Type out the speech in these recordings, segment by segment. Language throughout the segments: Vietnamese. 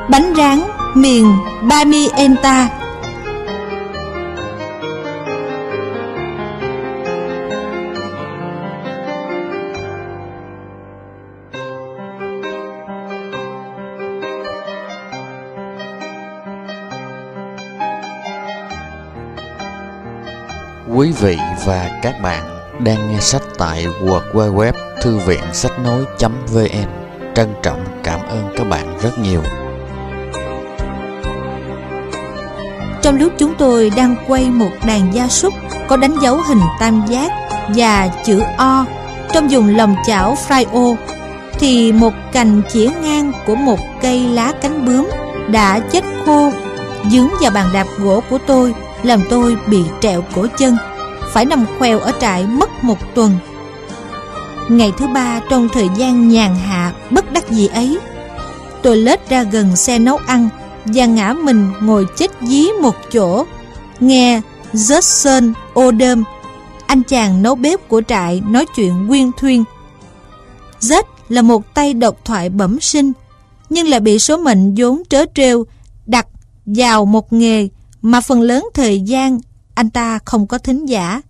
Bánh rán miền Bamienta. Quý vị và các bạn đang nghe sách tại www thư viện sách nói.vn. Trân trọng cảm ơn các bạn rất nhiều. Trong lúc chúng tôi đang quay một đàn gia súc có đánh dấu hình tam giác và chữ O trong vùng lòng chảo Frio, thì một cành chĩa ngang của một cây lá cánh bướm đã chết khô dướng vào bàn đạp gỗ của tôi, làm tôi bị trẹo cổ chân, phải nằm khoèo ở trại mất một tuần. Ngày thứ ba trong thời gian nhàn hạ bất đắc dĩ ấy, tôi lết ra gần xe nấu ăn và ngã mình ngồi chết dí một chỗ, nghe Judson Odom, anh chàng nấu bếp của trại, nói chuyện uyên thuyên. Jud là một tay độc thoại bẩm sinh, nhưng lại bị số mệnh vốn trớ trêu đặt vào một nghề mà phần lớn thời gian anh ta không có thính giả.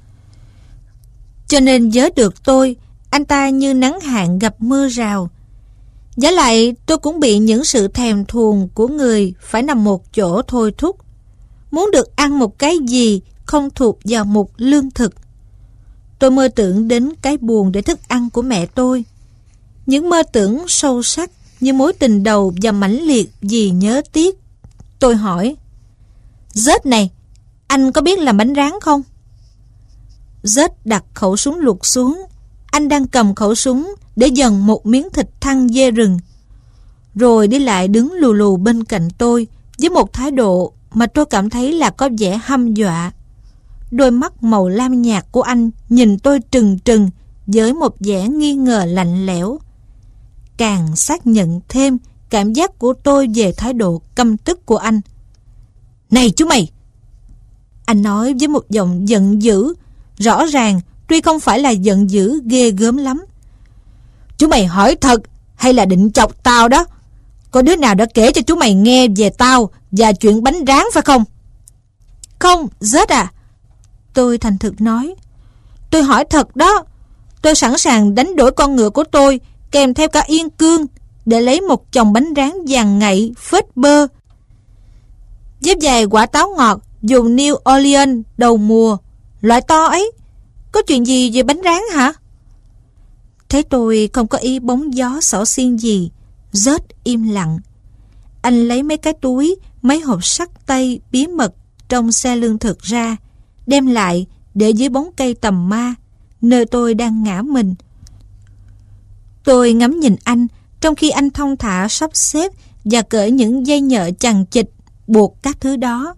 Cho nên với được tôi, anh ta như nắng hạn gặp mưa rào. Vả lại tôi cũng bị những sự thèm thuồng của người phải nằm một chỗ thôi thúc, muốn được ăn một cái gì không thuộc vào mục lương thực. Tôi mơ tưởng đến cái buồn để thức ăn của mẹ tôi, những mơ tưởng sâu sắc như mối tình đầu và mãnh liệt vì nhớ tiếc. Tôi hỏi: Jud này, anh có biết làm bánh rán không? Jud đặt khẩu súng lục xuống. Anh đang cầm khẩu súng để dần một miếng thịt thăn dê rừng, rồi đi lại đứng lù lù bên cạnh tôi với một thái độ mà tôi cảm thấy là có vẻ hăm dọa. Đôi mắt màu lam nhạt của anh nhìn tôi trừng trừng với một vẻ nghi ngờ lạnh lẽo, càng xác nhận thêm cảm giác của tôi về thái độ căm tức của anh. Này chú mày! Anh nói với một giọng giận dữ, rõ ràng tuy không phải là giận dữ ghê gớm lắm. Chú mày hỏi thật hay là định chọc tao đó? Có đứa nào đã kể cho chú mày nghe về tao và chuyện bánh rán phải không? Không, Jud à. Tôi thành thực nói. Tôi hỏi thật đó. Tôi sẵn sàng đánh đổi con ngựa của tôi kèm theo cả yên cương để lấy một chồng bánh rán vàng ngậy phết bơ với vài quả táo ngọt dùng New Orleans đầu mùa, loại to ấy. Có chuyện gì về bánh rán hả? Thấy tôi không có ý bóng gió xỏ xiên gì, Jud im lặng. Anh lấy mấy cái túi, mấy hộp sắt tây bí mật trong xe lương thực ra, đem lại để dưới bóng cây tầm ma, nơi tôi đang ngã mình. Tôi ngắm nhìn anh, trong khi anh thong thả sắp xếp và cởi những dây nhợ chằng chịt buộc các thứ đó.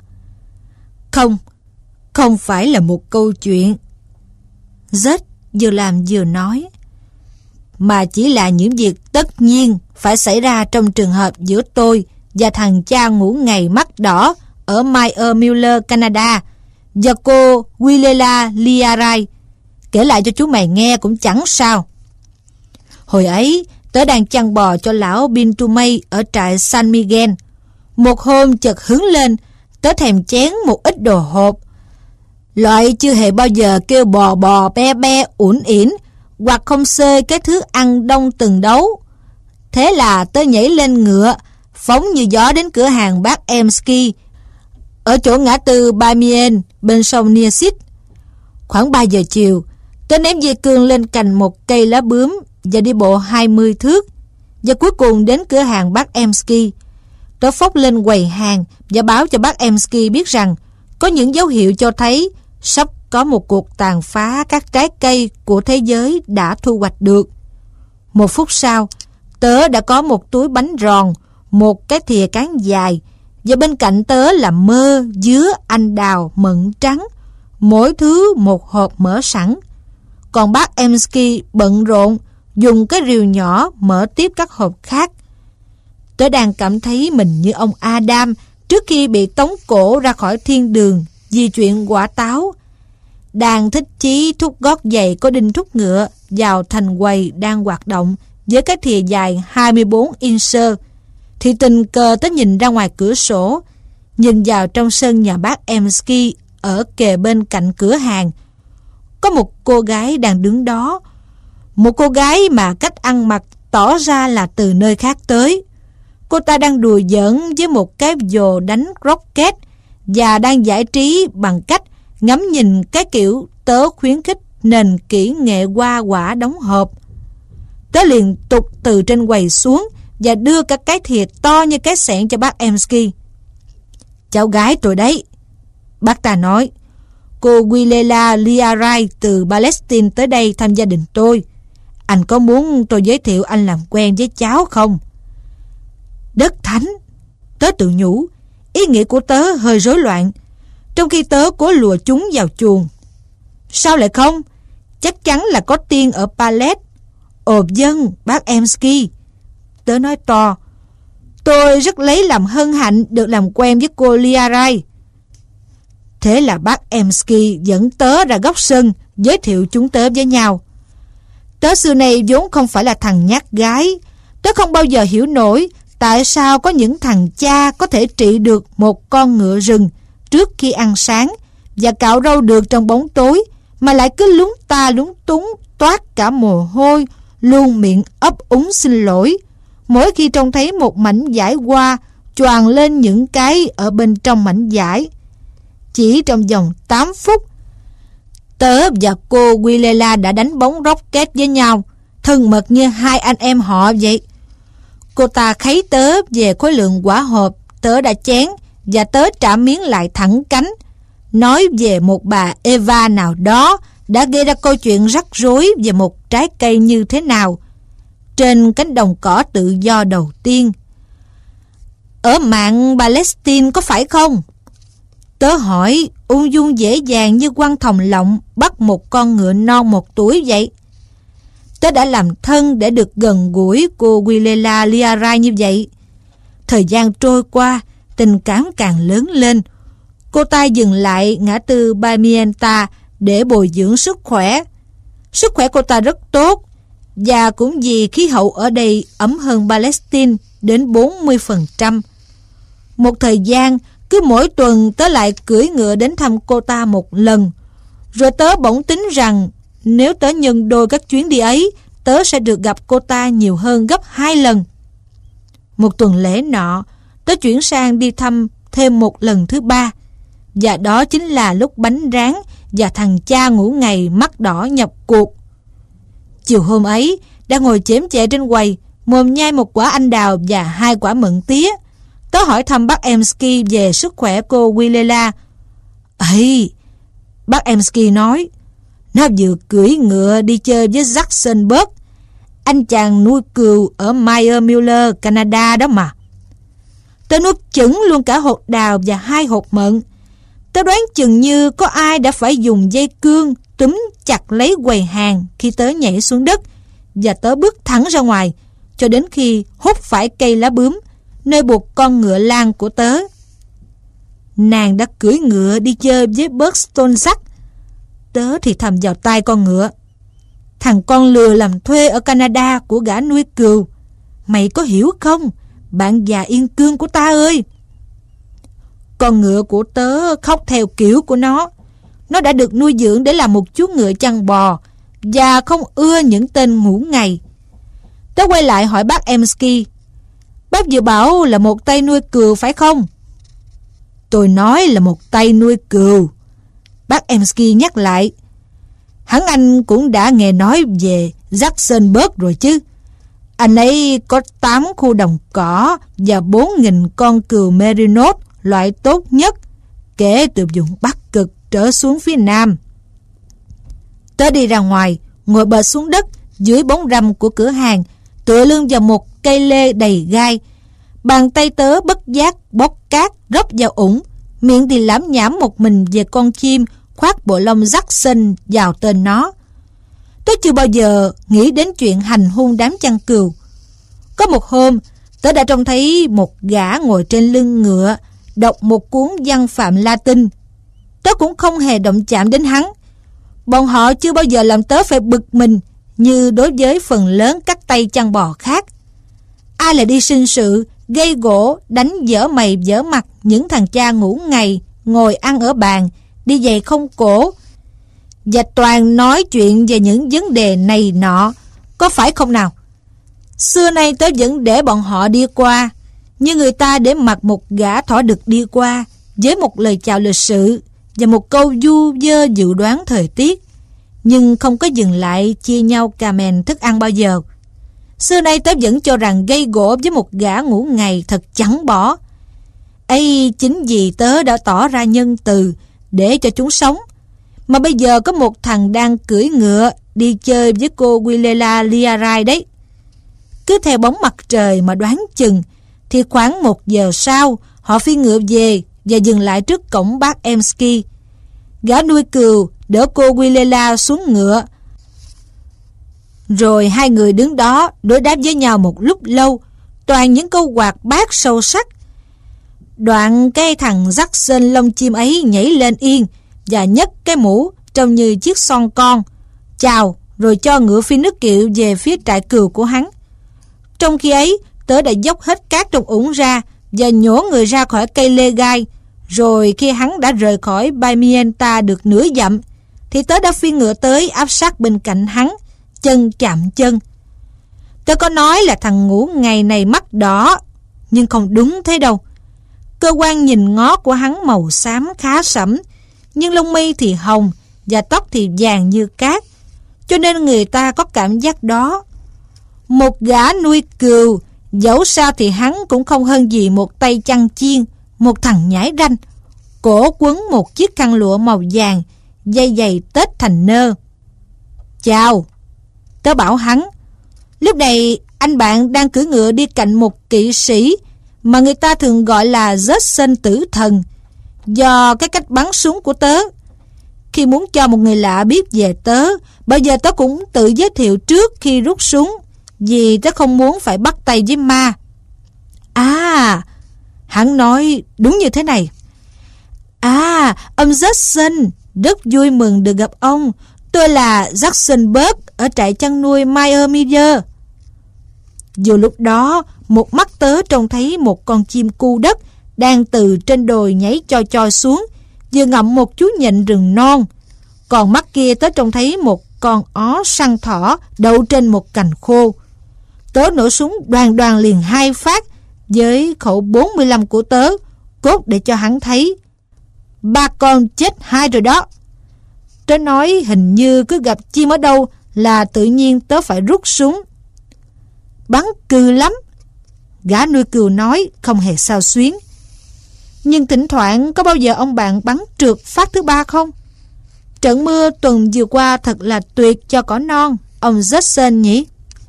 Không phải là một câu chuyện, Jud vừa làm vừa nói, mà chỉ là những việc tất nhiên phải xảy ra trong trường hợp giữa tôi và thằng cha ngủ ngày mắt đỏ ở Meyer Miller, Canada, và cô Willela Liarai. Kể lại cho chú mày nghe cũng chẳng sao. Hồi ấy, tớ đang chăn bò cho lão Bintumay ở trại San Miguel. Một hôm chợt hứng lên, tớ thèm chén một ít đồ hộp, loại chưa hề bao giờ kêu bò bò be be uốn ỉn, hoặc không xơi cái thứ ăn đông từng đấu. Thế là tớ nhảy lên ngựa, phóng như gió đến cửa hàng bác Emsky ở chỗ ngã tư Bamien bên sông Niesit. Khoảng 3 giờ chiều, tớ ném dây cương lên cành một cây lá bướm và đi bộ 20 thước, và cuối cùng đến cửa hàng bác Emsky. Tớ phóc lên quầy hàng và báo cho bác Emsky biết rằng có những dấu hiệu cho thấy sắp có một cuộc tàn phá các trái cây của thế giới đã thu hoạch được. 1 phút sau, tớ đã có một túi bánh giòn, một cái thìa cán dài, và bên cạnh tớ là mơ, dứa, anh đào, mận trắng, mỗi thứ một hộp mở sẵn. Còn bác Emsky bận rộn dùng cái rìu nhỏ mở tiếp các hộp khác. Tớ đang cảm thấy mình như ông Adam trước khi bị tống cổ ra khỏi thiên đường vì chuyện quả táo. Đang thích chí thúc gót giày có đinh thúc ngựa vào thành quầy đang hoạt động với cái thìa dài 24 inch thì tình cờ tớ nhìn ra ngoài cửa sổ, nhìn vào trong sân nhà bác Emsky ở kề bên cạnh cửa hàng. Có một cô gái đang đứng đó, một cô gái mà cách ăn mặc tỏ ra là từ nơi khác tới. Cô ta đang đùa giỡn với một cái vồ đánh rocket và đang giải trí bằng cách ngắm nhìn cái kiểu tớ khuyến khích nền kỹ nghệ hoa quả đóng hộp. Tớ liền tục từ trên quầy xuống và đưa cả cái thìa to như cái xẻng cho bác Emsky. Cháu gái tôi đấy, bác ta nói. Cô Wilela Liarai từ Palestine tới đây thăm gia đình tôi. Anh có muốn tôi giới thiệu anh làm quen với cháu không? Đất thánh, tớ tự nhủ. Ý nghĩa của tớ hơi rối loạn, trong khi tớ cố lùa chúng vào chuồng. Sao lại không? Chắc chắn là có tiên ở Palestine. Ồ vâng, bác Emsky, tớ nói to. Tôi rất lấy làm hân hạnh được làm quen với cô Liarai. Thế là bác Emsky dẫn tớ ra góc sân, giới thiệu chúng tớ với nhau. Tớ xưa này vốn không phải là thằng nhát gái. Tớ không bao giờ hiểu nổi tại sao có những thằng cha có thể trị được một con ngựa rừng trước khi ăn sáng và cạo râu được trong bóng tối, mà lại cứ lúng ta lúng túng, toát cả mồ hôi, luôn miệng ấp úng xin lỗi mỗi khi trông thấy một mảnh vải hoa choàng lên những cái ở bên trong mảnh vải. Chỉ trong vòng 8 phút, tớ và cô Wilela đã đánh bóng rocket với nhau, thân mật như hai anh em họ vậy. Cô ta kháy tớ về khối lượng quả hộp tớ đã chén, và tớ trả miếng lại thẳng cánh, nói về một bà Eva nào đó đã gây ra câu chuyện rắc rối về một trái cây như thế nào trên cánh đồng cỏ tự do đầu tiên. Ở mạn Palestine có phải không? Tớ hỏi ung dung dễ dàng như quăng thòng lọng bắt một con ngựa non 1 tuổi vậy. Tớ đã làm thân để được gần gũi cô Wilela Liarai như vậy. Thời gian trôi qua, tình cảm càng lớn lên. Cô ta dừng lại ngã tư Pamienta để bồi dưỡng sức khỏe. Sức khỏe cô ta rất tốt, và cũng vì khí hậu ở đây ấm hơn Palestine đến 40%. Một thời gian, cứ mỗi tuần tớ lại cưỡi ngựa đến thăm cô ta một lần. Rồi tớ bỗng tính rằng nếu tớ nhân đôi các chuyến đi ấy, tớ sẽ được gặp cô ta nhiều hơn gấp 2 lần. Một tuần lễ nọ, tớ chuyển sang đi thăm thêm một lần thứ 3. Và đó chính là lúc bánh rán và thằng cha ngủ ngày mắt đỏ nhập cuộc. Chiều hôm ấy, đang ngồi chém chệ trên quầy, mồm nhai một quả anh đào và 2 quả mận tía, tớ hỏi thăm bác Emsky về sức khỏe cô Wilela. Ấy, bác Emsky nói, nó vừa cưỡi ngựa đi chơi với Jackson, anh chàng nuôi cừu ở Meyer Muller, Canada đó mà. Tớ nuốt chửng luôn cả hột đào và 2 hột mận. Tớ đoán chừng như có ai đã phải dùng dây cương túm chặt lấy quầy hàng khi tớ nhảy xuống đất, và tớ bước thẳng ra ngoài cho đến khi hút phải cây lá bướm nơi buộc con ngựa lang của tớ. Nàng đã cưỡi ngựa đi chơi với Buxton. Tớ thì thầm vào tai con ngựa. Thằng con lừa làm thuê ở Canada của gã nuôi cừu. Mày có hiểu không, bạn già yên cương của ta ơi? Con ngựa của tớ khóc theo kiểu của nó. Nó đã được nuôi dưỡng để làm một chú ngựa chăn bò và không ưa những tên ngủ ngày. Tớ quay lại hỏi bác Emsky. Bác vừa bảo là một tay nuôi cừu phải không? Tôi nói là một tay nuôi cừu, bác Emsky nhắc lại. Hẳn anh cũng đã nghe nói về Jackson rồi chứ. Anh ấy có 8 khu đồng cỏ và 4.000 con cừu Merinos loại tốt nhất, kể từ vùng Bắc Cực trở xuống phía Nam. Tớ đi ra ngoài, ngồi bệt xuống đất dưới bóng râm của cửa hàng, tựa lưng vào một cây lê đầy gai. Bàn tay tớ bất giác bóc cát rót vào ủng, miệng thì lảm nhảm một mình về con chim khoác bộ lông Jackson vào tên nó. Tớ chưa bao giờ nghĩ đến chuyện hành hung đám chăn cừu. Có một hôm, tớ đã trông thấy một gã ngồi trên lưng ngựa đọc một cuốn văn phạm Latin. Tớ cũng không hề động chạm đến hắn. Bọn họ chưa bao giờ làm tớ phải bực mình như đối với phần lớn các tay chăn bò khác. Ai lại đi sinh sự gây gỗ, đánh dở mày dở mặt những thằng cha ngủ ngày, ngồi ăn ở bàn, đi giày không cổ, và toàn nói chuyện về những vấn đề này nọ, có phải không nào? Xưa nay tớ vẫn để bọn họ đi qua, như người ta để mặc một gã thỏ đực đi qua, với một lời chào lịch sự và một câu du vơ dự đoán thời tiết, nhưng không có dừng lại chia nhau cà mèn thức ăn bao giờ. Xưa nay tớ vẫn cho rằng gây gỗ với một gã ngủ ngày thật chẳng bỏ. Ấy chính vì tớ đã tỏ ra nhân từ để cho chúng sống, mà bây giờ có một thằng đang cưỡi ngựa đi chơi với cô Willela Liarai đấy. Cứ theo bóng mặt trời mà đoán chừng thì khoảng 1 giờ sau họ phi ngựa về và dừng lại trước cổng bác Emsky. Gã nuôi cừu đỡ cô Willela xuống ngựa, rồi hai người đứng đó đối đáp với nhau một lúc lâu, toàn những câu hoạt bát sâu sắc. Đoạn cái thằng Jackson lông chim ấy nhảy lên yên và nhấc cái mũ trông như chiếc son con, chào rồi cho ngựa phi nước kiệu về phía trại cừu của hắn. Trong khi ấy, tớ đã dốc hết cát trong ủng ra và nhổ người ra khỏi cây lê gai. Rồi khi hắn đã rời khỏi Pimienta được nửa dặm, thì tớ đã phi ngựa tới áp sát bên cạnh hắn, chân chạm chân. Tớ có nói là thằng ngủ ngày này mắt đỏ, nhưng không đúng thế đâu. Cơ quan nhìn ngó của hắn màu xám khá sẫm, nhưng lông mi thì hồng và tóc thì vàng như cát, cho nên người ta có cảm giác đó. Một gã nuôi cừu, dẫu sao thì hắn cũng không hơn gì một tay chăn chiên, một thằng nhảy ranh, cổ quấn một chiếc khăn lụa màu vàng, dây giày tết thành nơ. Chào, tớ bảo hắn. Lúc này anh bạn đang cưỡi ngựa đi cạnh một kỵ sĩ mà người ta thường gọi là Jackson tử thần, do cái cách bắn súng của tớ. Khi muốn cho một người lạ biết về tớ, bao giờ tớ cũng tự giới thiệu trước khi rút súng, vì tớ không muốn phải bắt tay với ma. À, hắn nói đúng như thế này. À, ông Jackson, rất vui mừng được gặp ông. Tôi là Jackson ở trại chăn nuôi Meyer Miller. Vừa lúc đó, một mắt tớ trông thấy một con chim cu đất đang từ trên đồi nhảy choi xuống, vừa ngậm một chú nhện rừng non. Còn mắt kia tớ trông thấy một con ó săn thỏ đậu trên một cành khô. Tớ nổ súng đoàng đoàng liền 2 phát với khẩu 45 của tớ, cốt để cho hắn thấy. 3 con chết 2 rồi đó. Tớ nói hình như cứ gặp chim ở đâu là tự nhiên tớ phải rút súng. Bắn cừ lắm, gã nuôi cừu nói không hề xao xuyến. Nhưng thỉnh thoảng có bao giờ ông bạn bắn trượt phát thứ 3 không? Trận mưa tuần vừa qua thật là tuyệt cho cỏ non, ông Jackson nhỉ?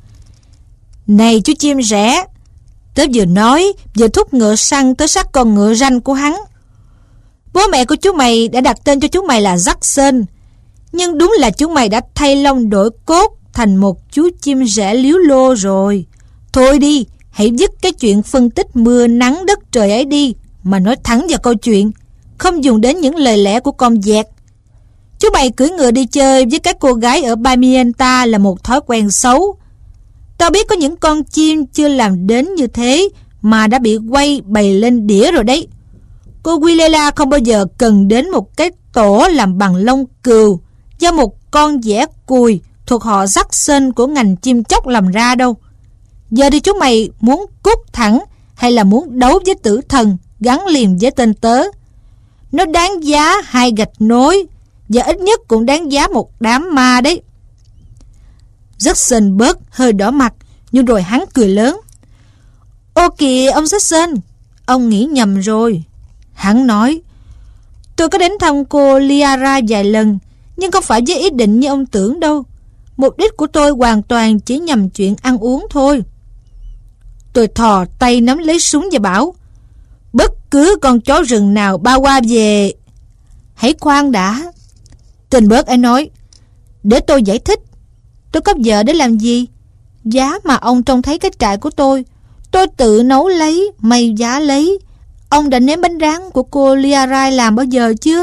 Này chú chim rẻ, tớ vừa nói vừa thúc ngựa săn tới sát con ngựa ranh của hắn. Bố mẹ của chú mày đã đặt tên cho chú mày là Jackson, nhưng đúng là chú mày đã thay lông đổi cốt thành một chú chim rẻ liếu lô rồi. Thôi đi, hãy dứt cái chuyện phân tích mưa nắng đất trời ấy đi, mà nói thẳng vào câu chuyện, không dùng đến những lời lẽ của con dẹt. Chú mày cưỡi ngựa đi chơi với các cô gái ở Pimienta là một thói quen xấu. Tao biết có những con chim chưa làm đến như thế mà đã bị quay bày lên đĩa rồi đấy. Cô Willela không bao giờ cần đến một cái tổ làm bằng lông cừu do một con dẻ cùi thuộc họ Jackson của ngành chim chóc làm ra đâu. Giờ thì chú mày muốn cút thẳng hay là muốn đấu với tử thần gắn liền với tên tớ? Nó đáng giá 2 gạch nối, và ít nhất cũng đáng giá một đám ma đấy. Jackson hơi đỏ mặt, nhưng rồi hắn cười lớn. Ô kìa ông Jackson, ông nghĩ nhầm rồi. Hắn nói, tôi có đến thăm cô Liara vài lần, nhưng không phải với ý định như ông tưởng đâu. Mục đích của tôi hoàn toàn chỉ nhằm chuyện ăn uống thôi. Tôi thò tay nắm lấy súng và bảo, bất cứ con chó rừng nào bao qua về. Hãy khoan đã. Tên bớt ấy nói, để tôi giải thích. Tôi có vợ để làm gì? Giá mà ông trông thấy cái trại của tôi tự nấu lấy, may giá lấy. Ông đã nếm bánh rán của cô Liarai làm bao giờ chưa?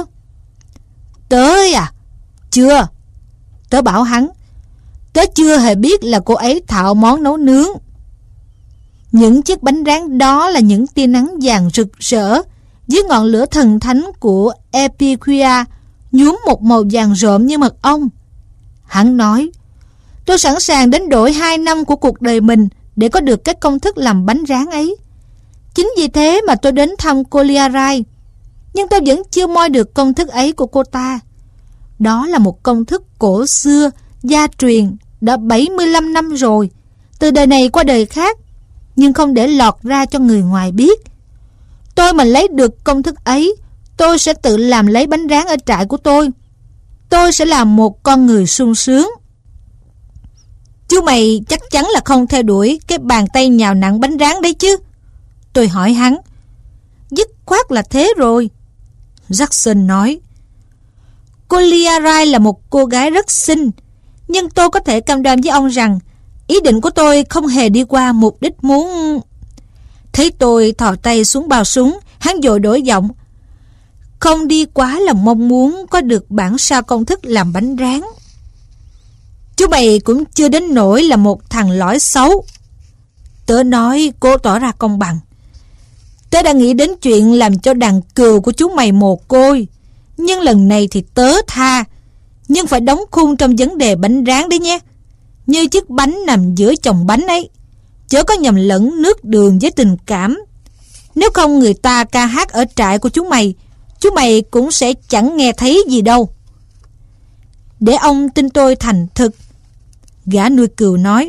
Tới à? Chưa. Tớ bảo hắn, tớ chưa hề biết là cô ấy thạo món nấu nướng. Những chiếc bánh rán đó là những tia nắng vàng rực rỡ dưới ngọn lửa thần thánh của Epicure, nhuốm một màu vàng rộm như mật ong. Hắn nói, tôi sẵn sàng đánh đổi 2 năm của cuộc đời mình để có được cái công thức làm bánh rán ấy. Chính vì thế mà tôi đến thăm cô Liarai. Nhưng tôi vẫn chưa moi được công thức ấy của cô ta. Đó là một công thức cổ xưa, gia truyền, đã 75 năm rồi, từ đời này qua đời khác, nhưng không để lọt ra cho người ngoài biết. Tôi mà lấy được công thức ấy, tôi sẽ tự làm lấy bánh rán ở trại của tôi. Tôi sẽ làm một con người sung sướng. Chú mày chắc chắn là không theo đuổi cái bàn tay nhào nặn bánh rán đấy chứ? Tôi hỏi hắn. Dứt khoát là thế rồi, Jackson nói. Cô Liarai là một cô gái rất xinh, nhưng tôi có thể cam đoan với ông rằng ý định của tôi không hề đi qua mục đích muốn... Thấy tôi thò tay xuống bao súng, hắn vội đổi giọng. Không đi quá là mong muốn có được bản sao công thức làm bánh rán. Chú mày cũng chưa đến nỗi là một thằng lõi xấu. Tớ nói cố tỏ ra công bằng. Tớ đã nghĩ đến chuyện làm cho đàn cừu của chú mày mồ côi, nhưng lần này thì tớ tha. Nhưng phải đóng khung trong vấn đề bánh rán đấy nhé. Như chiếc bánh nằm giữa chồng bánh ấy, chớ có nhầm lẫn nước đường với tình cảm. Nếu không người ta ca hát ở trại của chú mày cũng sẽ chẳng nghe thấy gì đâu. Để ông tin tôi thành thực, gã nuôi cừu nói.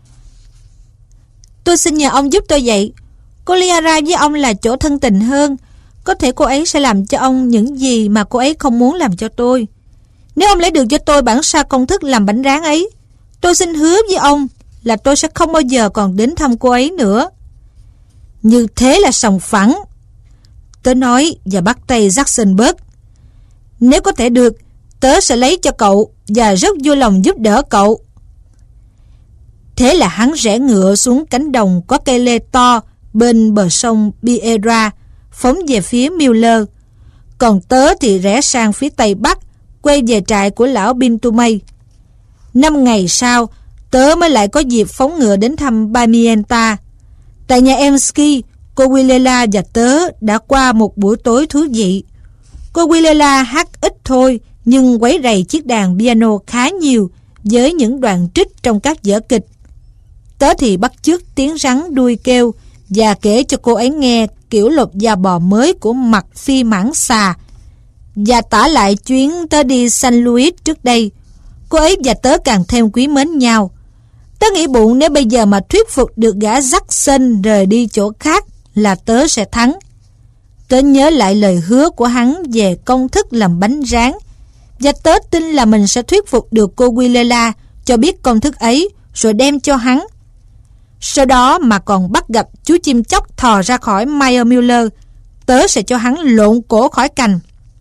Tôi xin nhờ ông giúp tôi vậy. Cô Liara với ông là chỗ thân tình hơn. Có thể cô ấy sẽ làm cho ông những gì mà cô ấy không muốn làm cho tôi. Nếu ông lấy được cho tôi bản sao công thức làm bánh rán ấy, tôi xin hứa với ông là tôi sẽ không bao giờ còn đến thăm cô ấy nữa. Như thế là sòng phẳng, tớ nói và bắt tay Jackson bớt. Nếu có thể được, tớ sẽ lấy cho cậu và rất vui lòng giúp đỡ cậu. Thế là hắn rẽ ngựa xuống cánh đồng có cây lê to bên bờ sông Biera, phóng về phía Miller. Còn tớ thì rẽ sang phía tây bắc, quay về trại của lão Bintumay. 5 ngày sau, tớ mới lại có dịp phóng ngựa đến thăm Bamienta. Tại nhà Emski, cô Willela và tớ đã qua một buổi tối thú vị. Cô Willela hát ít thôi, nhưng quấy rầy chiếc đàn piano khá nhiều với những đoạn trích trong các vở kịch. Tớ thì bắt chước tiếng rắn đuôi kêu và kể cho cô ấy nghe kiểu lột da bò mới của mặt phi mãng xà, và tả lại chuyến tớ đi San Luis trước đây. Cô ấy và tớ càng thêm quý mến nhau. Tớ nghĩ bụng nếu bây giờ mà thuyết phục được gã Jackson rời đi chỗ khác là tớ sẽ thắng. Tớ nhớ lại lời hứa của hắn về công thức làm bánh rán, và tớ tin là mình sẽ thuyết phục được cô Willela cho biết công thức ấy rồi đem cho hắn. Sau đó mà còn bắt gặp chú chim chóc thò ra khỏi Meyer Müller, tớ sẽ cho hắn lộn cổ khỏi cành.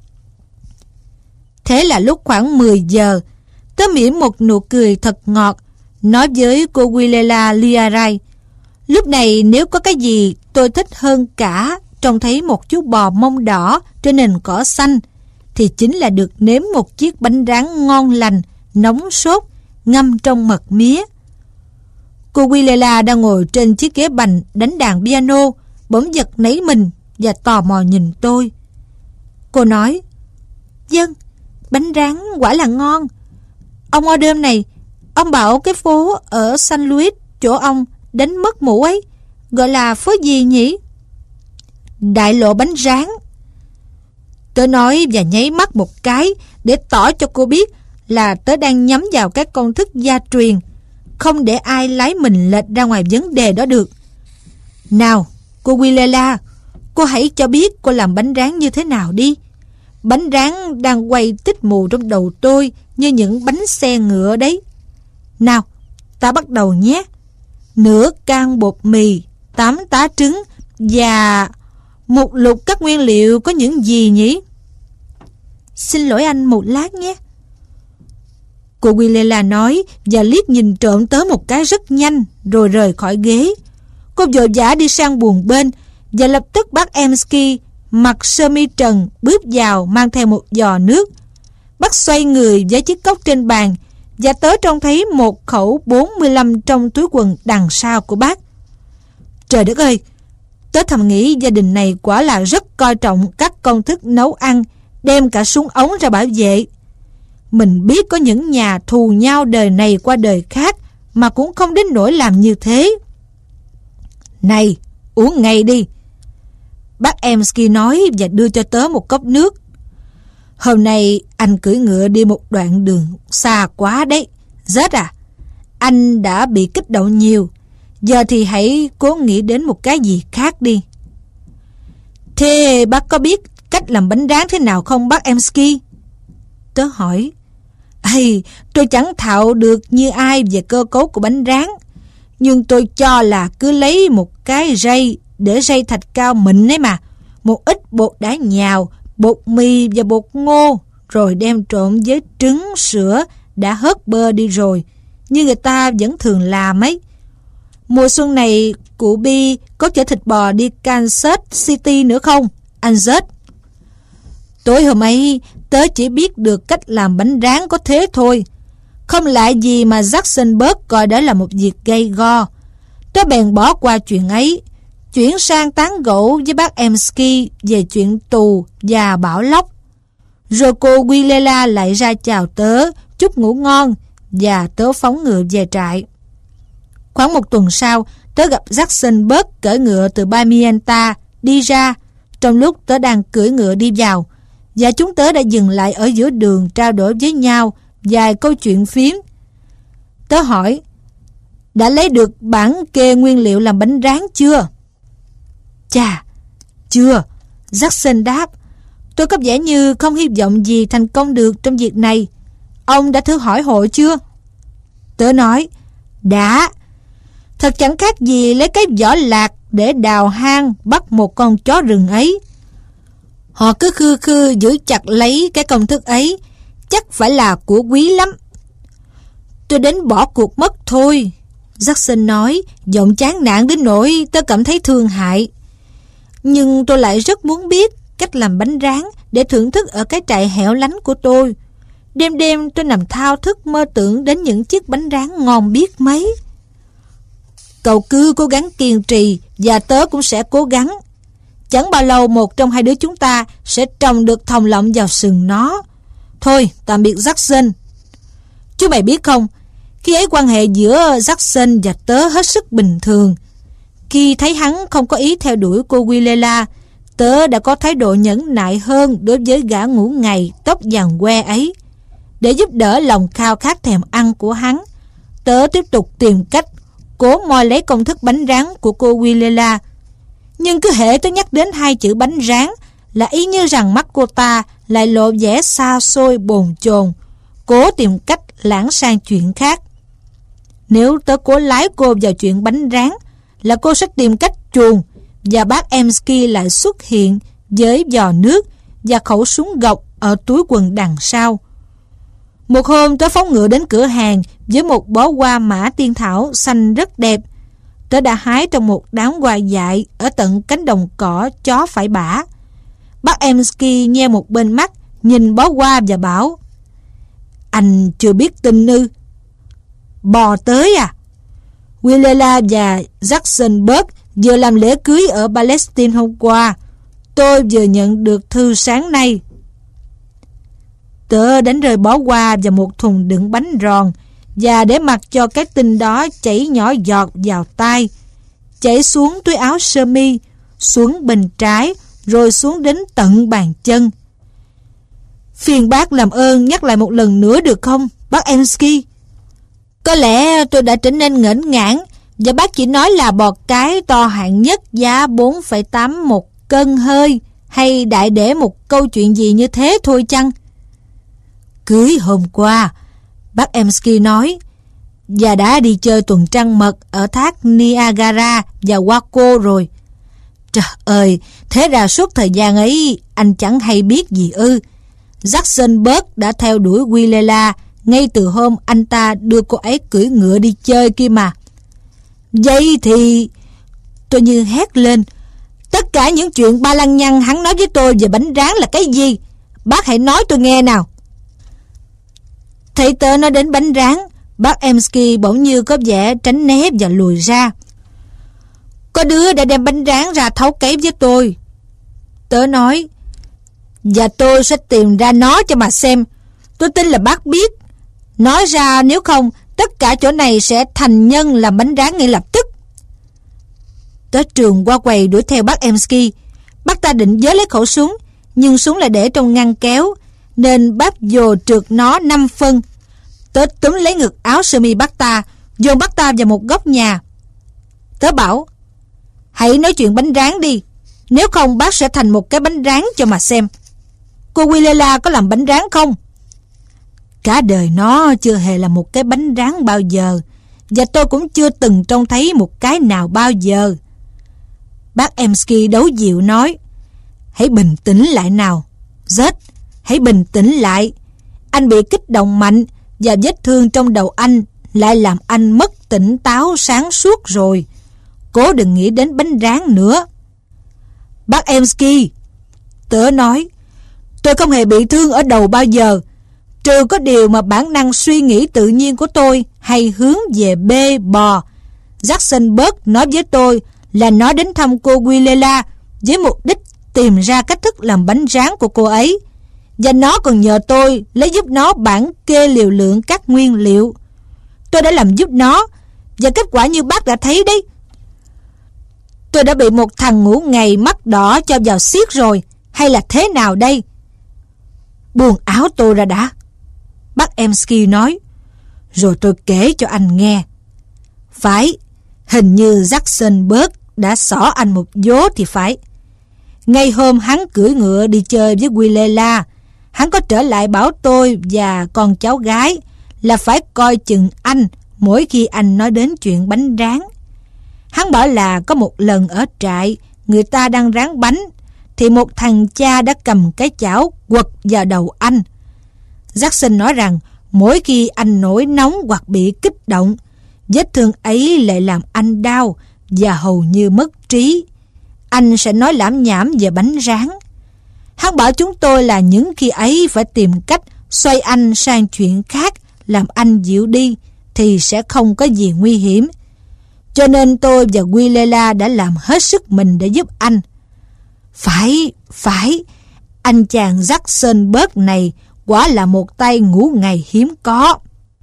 Thế là lúc khoảng 10 giờ, tớ mỉm một nụ cười thật ngọt, nói với cô Willela Liarai. Lúc này nếu có cái gì tôi thích hơn cả trông thấy một chú bò mông đỏ trên nền cỏ xanh, thì chính là được nếm một chiếc bánh rán ngon lành, nóng sốt, ngâm trong mật mía. Cô Willela đang ngồi trên chiếc ghế bành đánh đàn piano, bỗng giật nảy mình và tò mò nhìn tôi. Cô nói, vâng, bánh rán quả là ngon. Ông order này, ông bảo cái phố ở San Luis chỗ ông đánh mất mũ ấy gọi là phố gì nhỉ? Đại lộ bánh rán. Tớ nói và nháy mắt một cái để tỏ cho cô biết là tớ đang nhắm vào các công thức gia truyền, không để ai lái mình lệch ra ngoài vấn đề đó được. Nào, cô Willela, cô hãy cho biết cô làm bánh rán như thế nào đi. Bánh rán đang quay tích mù trong đầu tôi như những bánh xe ngựa đấy. Nào, ta bắt đầu nhé. Nửa can bột mì, 8 tá trứng và một lục các nguyên liệu có những gì nhỉ? Xin lỗi anh một lát nhé. Cô Willela nói và liếc nhìn trộm tớ một cái rất nhanh rồi rời khỏi ghế. Cô vội vã đi sang buồng bên và lập tức bác Emski mặc sơ mi trần bước vào mang theo một giò nước. Bác xoay người với chiếc cốc trên bàn và tớ trông thấy một khẩu 45 trong túi quần đằng sau của bác. Trời đất ơi! Tớ thầm nghĩ gia đình này quả là rất coi trọng các công thức nấu ăn, đem cả súng ống ra bảo vệ. Mình biết có những nhà thù nhau đời này qua đời khác mà cũng không đến nỗi làm như thế. Này, uống ngay đi, bác Emsky nói và đưa cho tớ một cốc nước. Hôm nay anh cưỡi ngựa đi một đoạn đường xa quá đấy. Rết à, anh đã bị kích động nhiều. Giờ thì hãy cố nghĩ đến một cái gì khác đi. Thế bác có biết cách làm bánh rán thế nào không bác Emsky? Tớ hỏi. Tôi chẳng thạo được như ai về cơ cấu của bánh rán, nhưng tôi cho là cứ lấy một cái rây để rây thạch cao mịn ấy mà, một ít bột đá nhào, bột mì và bột ngô, rồi đem trộn với trứng, sữa đã hớt bơ đi rồi, như người ta vẫn thường làm ấy. Mùa xuân này cụ Bi có chở thịt bò đi Kansas City nữa không, anh Rết? Tối hôm ấy tớ chỉ biết được cách làm bánh rán có thế thôi. Không lạ gì mà Jacksonburg coi đó là một việc gay go. Tớ bèn bỏ qua chuyện ấy, chuyển sang tán gẫu với bác Emsky về chuyện tù và bảo lóc. Rồi cô Willela lại ra chào tớ, chúc ngủ ngon, và tớ phóng ngựa về trại. Khoảng một tuần sau, tớ gặp Jacksonburg cởi ngựa từ Pimienta đi ra, trong lúc tớ đang cưỡi ngựa đi vào, và chúng tớ đã dừng lại ở giữa đường trao đổi với nhau vài câu chuyện phiếm. Tớ hỏi, đã lấy được bản kê nguyên liệu làm bánh rán chưa? Chà, chưa, Jackson đáp. Tôi có vẻ như không hy vọng gì thành công được trong việc này. Ông đã thử hỏi hội chưa? Tớ nói, đã. Thật chẳng khác gì lấy cái vỏ lạc để đào hang bắt một con chó rừng ấy. Họ cứ khư khư giữ chặt lấy cái công thức ấy, chắc phải là của quý lắm. Tôi đến bỏ cuộc mất thôi, Jackson nói, giọng chán nản đến nỗi tớ cảm thấy thương hại. Nhưng tôi lại rất muốn biết cách làm bánh rán để thưởng thức ở cái trại hẻo lánh của tôi. Đêm đêm tôi nằm thao thức mơ tưởng đến những chiếc bánh rán ngon biết mấy. Cậu cứ cố gắng kiên trì và tớ cũng sẽ cố gắng. Chẳng bao lâu một trong hai đứa chúng ta sẽ trồng được thòng lọng vào sừng nó. Thôi, tạm biệt Jackson. Chú mày biết không, khi ấy quan hệ giữa Jackson và tớ hết sức bình thường. Khi thấy hắn không có ý theo đuổi cô Willela, tớ đã có thái độ nhẫn nại hơn đối với gã ngủ ngày tóc vàng que ấy. Để giúp đỡ lòng khao khát thèm ăn của hắn, tớ tiếp tục tìm cách cố moi lấy công thức bánh rán của cô Willela. Nhưng cứ hễ tớ nhắc đến hai chữ bánh rán là y như rằng mắt cô ta lại lộ vẻ xa xôi bồn chồn, cố tìm cách lãng sang chuyện khác. Nếu tớ cố lái cô vào chuyện bánh rán là cô sẽ tìm cách chuồn, và bác Emsky lại xuất hiện với giò nước và khẩu súng gọc ở túi quần đằng sau. Một hôm tớ phóng ngựa đến cửa hàng với một bó hoa mã tiên thảo xanh rất đẹp. Tớ đã hái trong một đám hoa dại ở tận cánh đồng cỏ chó phải bả. Bác Emsky nhe một bên mắt, nhìn bó hoa và bảo, anh chưa biết tin ư? Bò tới à? Willela và Jacksonburg vừa làm lễ cưới ở Palestine hôm qua. Tôi vừa nhận được thư sáng nay. Tớ đánh rơi bó hoa và một thùng đựng bánh ròn, và để mặc cho cái tin đó chảy nhỏ giọt vào tai, chảy xuống túi áo sơ mi, xuống bên trái, rồi xuống đến tận bàn chân. Phiền bác làm ơn nhắc lại một lần nữa được không, bác Emsky? Có lẽ tôi đã trở nên ngễnh ngãn, và bác chỉ nói là bò cái to hạng nhất giá 4,8 một cân hơi, hay đại để một câu chuyện gì như thế thôi chăng? Cưới hôm qua, bác Emsky nói, và đã đi chơi tuần trăng mật ở thác Niagara và Waco rồi. Trời ơi, thế ra suốt thời gian ấy anh chẳng hay biết gì ư? Jacksonburg đã theo đuổi Willela ngay từ hôm anh ta đưa cô ấy cưỡi ngựa đi chơi kia mà. Vậy thì... Tôi như hét lên, tất cả những chuyện ba lăng nhăng hắn nói với tôi về bánh rán là cái gì? Bác hãy nói tôi nghe nào. Thấy tớ nói đến bánh rán, bác Emsky bỗng như có vẻ tránh né và lùi ra. Có đứa đã đem bánh rán ra thấu cấy với tôi. Tớ nói: Và tôi sẽ tìm ra nó cho mà xem. Tôi tin là bác biết. Nói ra nếu không, tất cả chỗ này sẽ thành nhân làm bánh rán ngay lập tức. Tớ trường qua quầy đuổi theo bác Emsky. Bác ta định giơ lấy khẩu súng, nhưng súng lại để trong ngăn kéo, nên bác dồ trượt nó 5 phân. Tớ túm lấy ngực áo sơ mi bác ta, dồn bác ta vào một góc nhà. Tớ bảo: Hãy nói chuyện bánh rán đi, nếu không bác sẽ thành một cái bánh rán cho mà xem. Cô Willela có làm bánh rán không? Cả đời nó chưa hề là một cái bánh rán bao giờ, và tôi cũng chưa từng trông thấy một cái nào bao giờ. Bác Emsky đấu dịu nói: Hãy bình tĩnh lại nào, Zed, hãy bình tĩnh lại. Anh bị kích động mạnh, và vết thương trong đầu anh lại làm anh mất tỉnh táo sáng suốt rồi. Cố đừng nghĩ đến bánh rán nữa. Bác Emsky, tớ nói, tôi không hề bị thương ở đầu bao giờ, trừ có điều mà bản năng suy nghĩ tự nhiên của tôi hay hướng về bê bò. Jacksonburg nói với tôi là nó đến thăm cô Willela với mục đích tìm ra cách thức làm bánh rán của cô ấy, và nó còn nhờ tôi lấy giúp nó bản kê liều lượng các nguyên liệu. Tôi đã làm giúp nó, và kết quả như bác đã thấy đấy. Tôi đã bị một thằng ngủ ngày mắt đỏ cho vào xiết rồi, hay là thế nào đây? Buông áo tôi ra đã, bác Emsky nói, rồi tôi kể cho anh nghe. Phải, hình như Jacksonburg đã xỏ anh một vố thì phải. Ngay hôm hắn cưỡi ngựa đi chơi với Willela, hắn có trở lại bảo tôi và con cháu gái là phải coi chừng anh mỗi khi anh nói đến chuyện bánh rán. Hắn bảo là có một lần ở trại, người ta đang rán bánh, thì một thằng cha đã cầm cái chảo quật vào đầu anh. Jackson nói rằng mỗi khi anh nổi nóng hoặc bị kích động, vết thương ấy lại làm anh đau và hầu như mất trí. Anh sẽ nói lảm nhảm về bánh rán. Hắn bảo chúng tôi là những khi ấy phải tìm cách xoay anh sang chuyện khác, làm anh dịu đi, thì sẽ không có gì nguy hiểm. Cho nên tôi và Willela đã làm hết sức mình để giúp anh. Phải, anh chàng Jacksonburg này quả là một tay ngủ ngày hiếm có.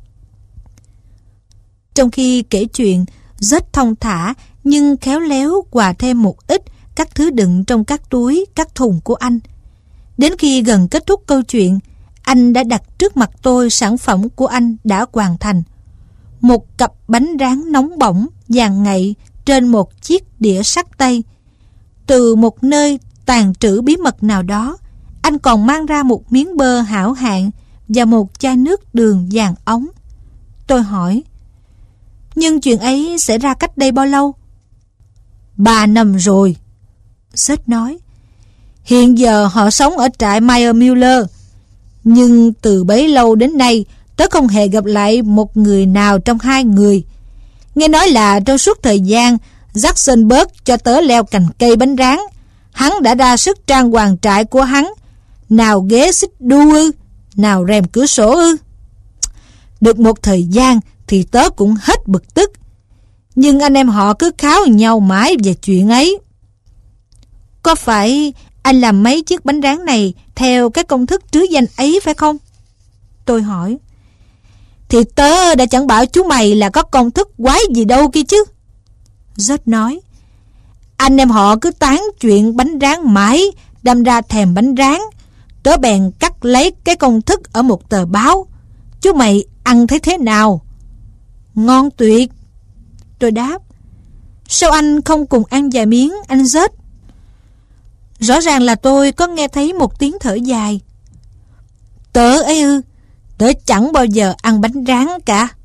Trong khi kể chuyện, rất thong thả nhưng khéo léo quà thêm một ít các thứ đựng trong các túi, các thùng của anh. Đến khi gần kết thúc câu chuyện, anh đã đặt trước mặt tôi sản phẩm của anh đã hoàn thành. Một cặp bánh rán nóng bỏng, vàng ngậy trên một chiếc đĩa sắt tây. Từ một nơi tàng trữ bí mật nào đó, anh còn mang ra một miếng bơ hảo hạng và một chai nước đường vàng óng. Tôi hỏi: Nhưng chuyện ấy xảy ra cách đây bao lâu? 3 năm rồi, Seth nói. Hiện giờ họ sống ở trại Meyer Mueller, nhưng từ bấy lâu đến nay tớ không hề gặp lại một người nào trong hai người. Nghe nói là trong suốt thời gian Jacksonburg cho tớ leo cành cây bánh rán, hắn đã ra sức trang hoàng trại của hắn, nào ghế xích đu ư, nào rèm cửa sổ ư. Được một thời gian thì tớ cũng hết bực tức, nhưng anh em họ cứ kháo nhau mãi về chuyện ấy. Có phải anh làm mấy chiếc bánh rán này theo cái công thức trứ danh ấy phải không? Tôi hỏi. Thì tớ đã chẳng bảo chú mày là có công thức quái gì đâu kia chứ, George nói. Anh em họ cứ tán chuyện bánh rán mãi, đâm ra thèm bánh rán. Tớ bèn cắt lấy cái công thức ở một tờ báo. Chú mày ăn thấy thế nào? Ngon tuyệt, tôi đáp. Sao anh không cùng ăn vài miếng, anh George? Rõ ràng là tôi có nghe thấy một tiếng thở dài. Tớ ấy ư? Tớ chẳng bao giờ ăn bánh rán cả.